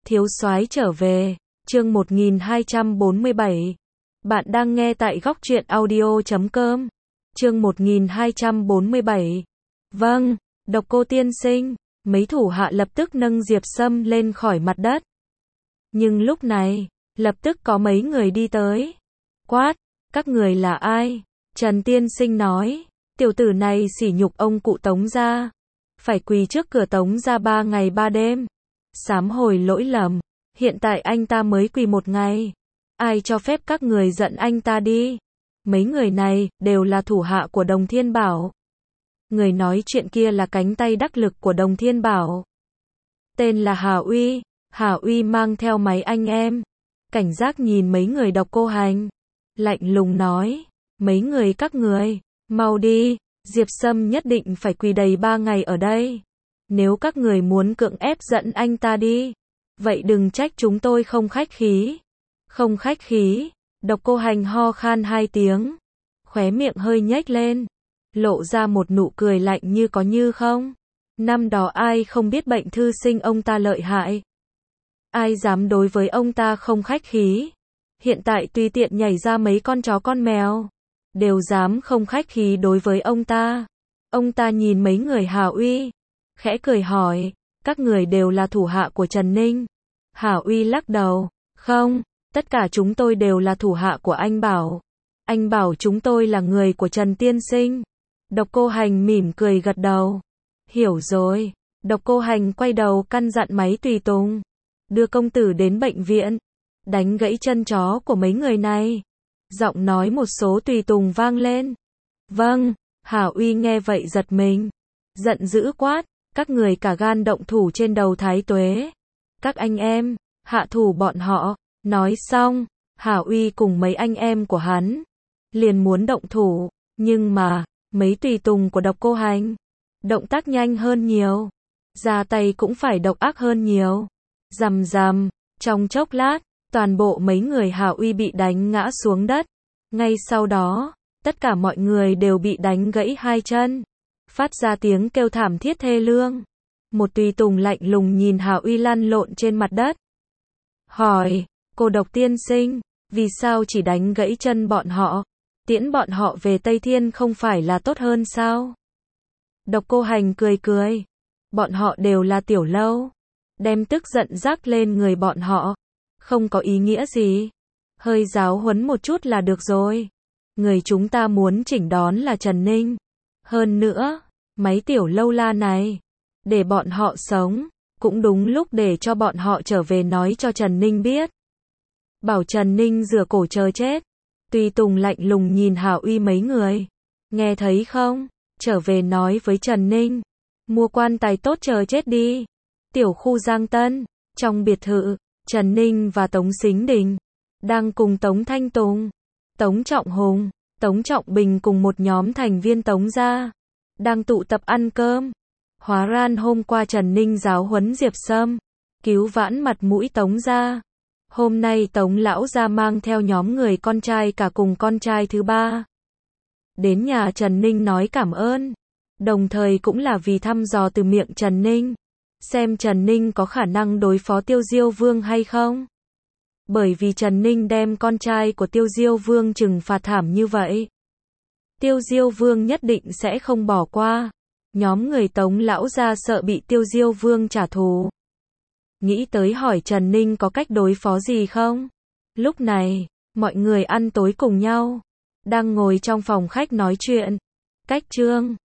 Thiếu soái trở về, chương 1247. Bạn đang nghe tại góc truyện audio.com. Chương 1247. Vâng, Độc Cô tiên sinh. Mấy thủ hạ lập tức nâng Diệp Sâm lên khỏi mặt đất. Nhưng lúc này, lập tức có mấy người đi tới. Quát, các người là ai? Trần tiên sinh nói, tiểu tử này sỉ nhục ông cụ Tống gia, phải quỳ trước cửa Tống gia 3 ngày 3 đêm. Sám hồi lỗi lầm, hiện tại anh ta mới quỳ 1 ngày. Ai cho phép các người giận anh ta đi? Mấy người này đều là thủ hạ của Đồng Thiên Bảo. Người nói chuyện kia là cánh tay đắc lực của Đồng Thiên Bảo. Tên là Hà Uy. Hà Uy mang theo mấy anh em, cảnh giác nhìn mấy người Độc Cô Hành, lạnh lùng nói, mấy người các người, mau đi, Diệp Sâm nhất định phải quỳ đầy 3 ngày ở đây. Nếu các người muốn cưỡng ép dẫn anh ta đi, vậy đừng trách chúng tôi không khách khí. Không khách khí, Độc Cô Hành ho khan 2 tiếng, khóe miệng hơi nhếch lên, lộ ra một nụ cười lạnh như có như không. Năm đó ai không biết bệnh thư sinh ông ta lợi hại? Ai dám đối với ông ta không khách khí? Hiện tại tùy tiện nhảy ra mấy con chó con mèo, đều dám không khách khí đối với ông ta. Ông ta nhìn mấy người Hà Uy, khẽ cười hỏi, các người đều là thủ hạ của Trần Ninh? Hà Uy lắc đầu, không, tất cả chúng tôi đều là thủ hạ của anh Bảo. Anh bảo chúng tôi là người của Trần tiên sinh. Độc Cô Hành mỉm cười gật đầu. Hiểu rồi. Độc Cô Hành quay đầu căn dặn máy tùy tùng, đưa công tử đến bệnh viện, đánh gãy chân chó của mấy người này. Giọng nói một số tùy tùng vang lên. Vâng. Hà Uy nghe vậy giật mình, giận dữ quát, các người cả gan động thủ trên đầu Thái Tuế. Các anh em, hạ thủ bọn họ. Nói xong, Hà Uy cùng mấy anh em của hắn liền muốn động thủ, nhưng mà mấy tùy tùng của Độc Cô Hành động tác nhanh hơn nhiều, ra tay cũng phải độc ác hơn nhiều. Rầm rầm, trong chốc lát, toàn bộ mấy người Hà Uy bị đánh ngã xuống đất. Ngay sau đó, tất cả mọi người đều bị đánh gãy 2 chân, phát ra tiếng kêu thảm thiết thê lương. Một tùy tùng lạnh lùng nhìn Hà Uy lăn lộn trên mặt đất, hỏi, cô Độc tiên sinh, vì sao chỉ đánh gãy chân bọn họ? Tiễn bọn họ về Tây Thiên không phải là tốt hơn sao? Độc Cô Hành cười cười, bọn họ đều là tiểu lâu, đem tức giận rắc lên người bọn họ, không có ý nghĩa gì. Hơi giáo huấn một chút là được rồi. Người chúng ta muốn chỉnh đón là Trần Ninh. Hơn nữa, mấy tiểu lâu la này, để bọn họ sống, cũng đúng lúc để cho bọn họ trở về nói cho Trần Ninh biết. Bảo Trần Ninh rửa cổ chờ chết. Tùy tùng lạnh lùng nhìn Hà Uy mấy người. Nghe thấy không? Trở về nói với Trần Ninh, mua quan tài tốt chờ chết đi. Tiểu khu Giang Tân, trong biệt thự, Trần Ninh và Tống Sính Đình đang cùng Tống Thanh Tùng, Tống Trọng Hùng, Tống Trọng Bình cùng một nhóm thành viên Tống gia đang tụ tập ăn cơm. Hóa ra hôm qua Trần Ninh giáo huấn Diệp Sâm, cứu vãn mặt mũi Tống gia. Hôm nay Tống lão gia mang theo nhóm người con trai cả cùng con trai thứ 3 đến nhà Trần Ninh nói cảm ơn, đồng thời cũng là vì thăm dò từ miệng Trần Ninh, xem Trần Ninh có khả năng đối phó Tiêu Diêu Vương hay không. Bởi vì Trần Ninh đem con trai của Tiêu Diêu Vương trừng phạt thảm như vậy, Tiêu Diêu Vương nhất định sẽ không bỏ qua. Nhóm người Tống lão gia sợ bị Tiêu Diêu Vương trả thù, nghĩ tới hỏi Trần Ninh có cách đối phó gì không. Lúc này, mọi người ăn tối cùng nhau, đang ngồi trong phòng khách nói chuyện. Cách chương